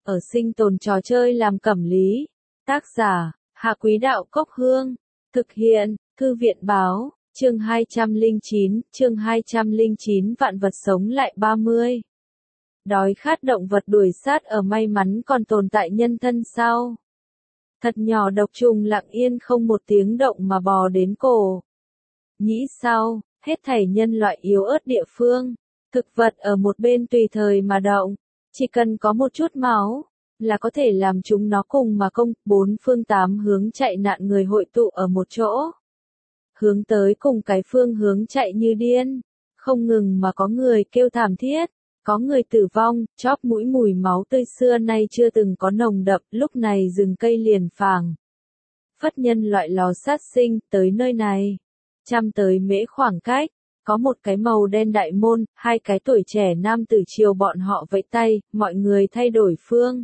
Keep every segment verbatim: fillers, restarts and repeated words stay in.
ở sinh tồn trò chơi làm cẩm lý. Tác giả, Hạ Quý Đạo Cốc Hương. Thực hiện, Thư viện Báo, chương hai trăm lẻ chín, chương hai trăm lẻ chín vạn vật sống lại ba mươi. Đói khát động vật đuổi sát ở may mắn còn tồn tại nhân thân sao? Thật nhỏ độc trùng lặng yên không một tiếng động mà bò đến cổ. Nghĩ sao, hết thảy nhân loại yếu ớt địa phương, thực vật ở một bên tùy thời mà động, chỉ cần có một chút máu, là có thể làm chúng nó cùng mà công, bốn phương tám hướng chạy nạn người hội tụ ở một chỗ. Hướng tới cùng cái phương hướng chạy như điên, không ngừng mà có người kêu thảm thiết, có người tử vong, chóp mũi mùi máu tươi xưa nay chưa từng có nồng đậm, lúc này rừng cây liền phảng phất nhân loại lò sát sinh, tới nơi này. Trăm tới mễ khoảng cách, có một cái màu đen đại môn, hai cái tuổi trẻ nam tử chiều bọn họ vẫy tay, mọi người thay đổi phương.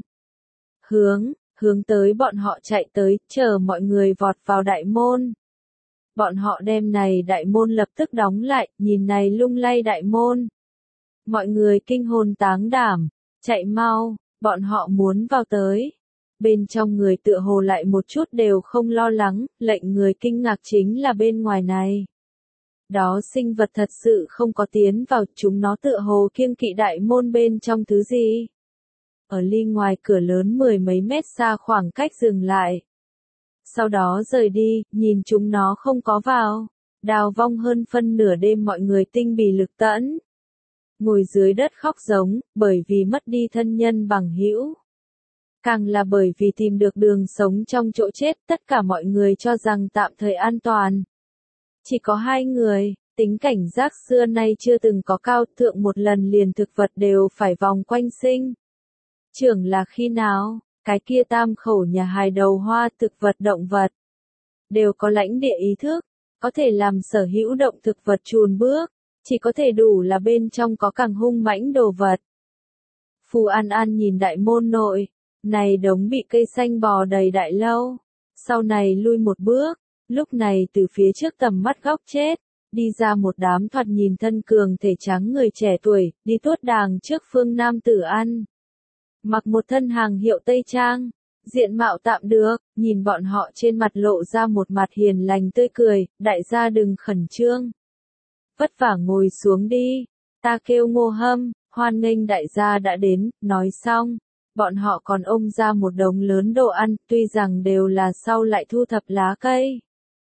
Hướng, hướng tới bọn họ chạy tới, chờ mọi người vọt vào đại môn. Bọn họ đem này đại môn lập tức đóng lại, nhìn này lung lay đại môn. Mọi người kinh hồn táng đảm, chạy mau, bọn họ muốn vào tới. Bên trong người tựa hồ lại một chút đều không lo lắng, lệnh người kinh ngạc chính là bên ngoài này. Đó sinh vật thật sự không có tiến vào, chúng nó tựa hồ kiêng kỵ đại môn bên trong thứ gì. Ở ly ngoài cửa lớn mười mấy mét xa khoảng cách dừng lại. Sau đó rời đi, nhìn chúng nó không có vào. Đào vong hơn phân nửa đêm mọi người tinh bì lực tẫn. Ngồi dưới đất khóc giống, bởi vì mất đi thân nhân bằng hữu. Càng là bởi vì tìm được đường sống trong chỗ chết, tất cả mọi người cho rằng tạm thời an toàn. Chỉ có hai người, tính cảnh giác xưa nay chưa từng có cao thượng một lần liền thực vật đều phải vòng quanh sinh. Trưởng là khi nào, cái kia tam khẩu nhà hài đầu hoa thực vật động vật. Đều có lãnh địa ý thức, có thể làm sở hữu động thực vật chùn bước, chỉ có thể đủ là bên trong có càng hung mãnh đồ vật. Phù An An nhìn đại môn nội, này đống bị cây xanh bò đầy đại lâu, sau này lui một bước, lúc này từ phía trước tầm mắt góc chết, đi ra một đám thoạt nhìn thân cường thể trắng người trẻ tuổi, đi tuốt đàng trước phương nam tử ăn. Mặc một thân hàng hiệu Tây Trang, diện mạo tạm được, nhìn bọn họ trên mặt lộ ra một mặt hiền lành tươi cười, đại gia đừng khẩn trương. Vất vả ngồi xuống đi, ta kêu Ngô Hâm, hoan nghênh đại gia đã đến, nói xong, bọn họ còn ôm ra một đống lớn đồ ăn, tuy rằng đều là sau lại thu thập lá cây,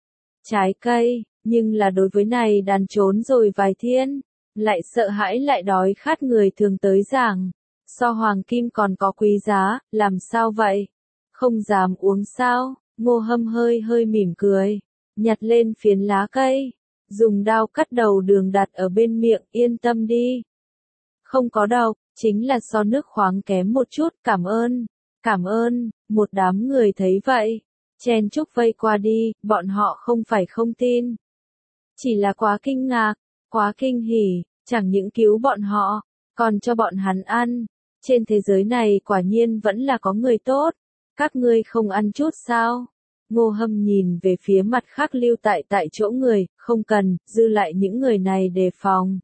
trái cây, nhưng là đối với này đàn trốn rồi vài thiên, lại sợ hãi lại đói khát người thường tới giảng. So hoàng kim còn có quý giá, làm sao vậy? Không dám uống sao? Ngô Hâm hơi hơi mỉm cười, nhặt lên phiến lá cây, dùng dao cắt đầu đường đặt ở bên miệng, yên tâm đi. Không có độc, chính là so nước khoáng kém một chút, cảm ơn, cảm ơn, một đám người thấy vậy, chen chúc vây qua đi, bọn họ không phải không tin. Chỉ là quá kinh ngạc, quá kinh hỉ, chẳng những cứu bọn họ, còn cho bọn hắn ăn. Trên thế giới này quả nhiên vẫn là có người tốt, các ngươi không ăn chút sao? Ngô Hâm nhìn về phía mặt khác lưu tại tại chỗ người, không cần, dư lại những người này đề phòng.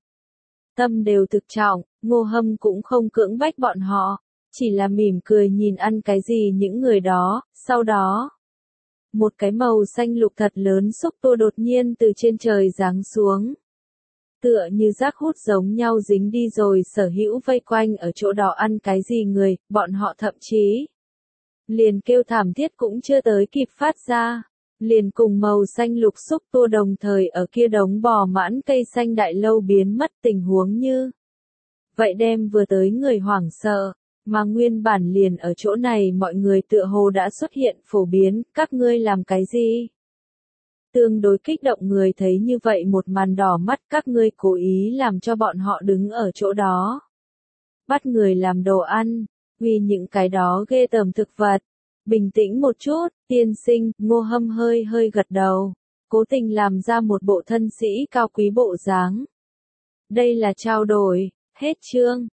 Tâm đều thực trọng, Ngô Hâm cũng không cưỡng bách bọn họ, chỉ là mỉm cười nhìn ăn cái gì những người đó, sau đó. Một cái màu xanh lục thật lớn xúc tua đột nhiên từ trên trời giáng xuống. Tựa như rác hút giống nhau dính đi rồi sở hữu vây quanh ở chỗ đó ăn cái gì người, bọn họ thậm chí. Liền kêu thảm thiết cũng chưa tới kịp phát ra. Liền cùng màu xanh lục xúc tua đồng thời ở kia đống bò mãn cây xanh đại lâu biến mất tình huống như. Vậy đem vừa tới người hoảng sợ, mà nguyên bản liền ở chỗ này mọi người tựa hồ đã xuất hiện phổ biến, các ngươi làm cái gì? Tương đối kích động người thấy như vậy một màn đỏ mắt, các ngươi cố ý làm cho bọn họ đứng ở chỗ đó. Bắt người làm đồ ăn, vì những cái đó ghê tởm thực vật. Bình tĩnh một chút, tiên sinh, Ngô Hâm hơi hơi gật đầu, cố tình làm ra một bộ thân sĩ cao quý bộ dáng. Đây là trao đổi, hết chương.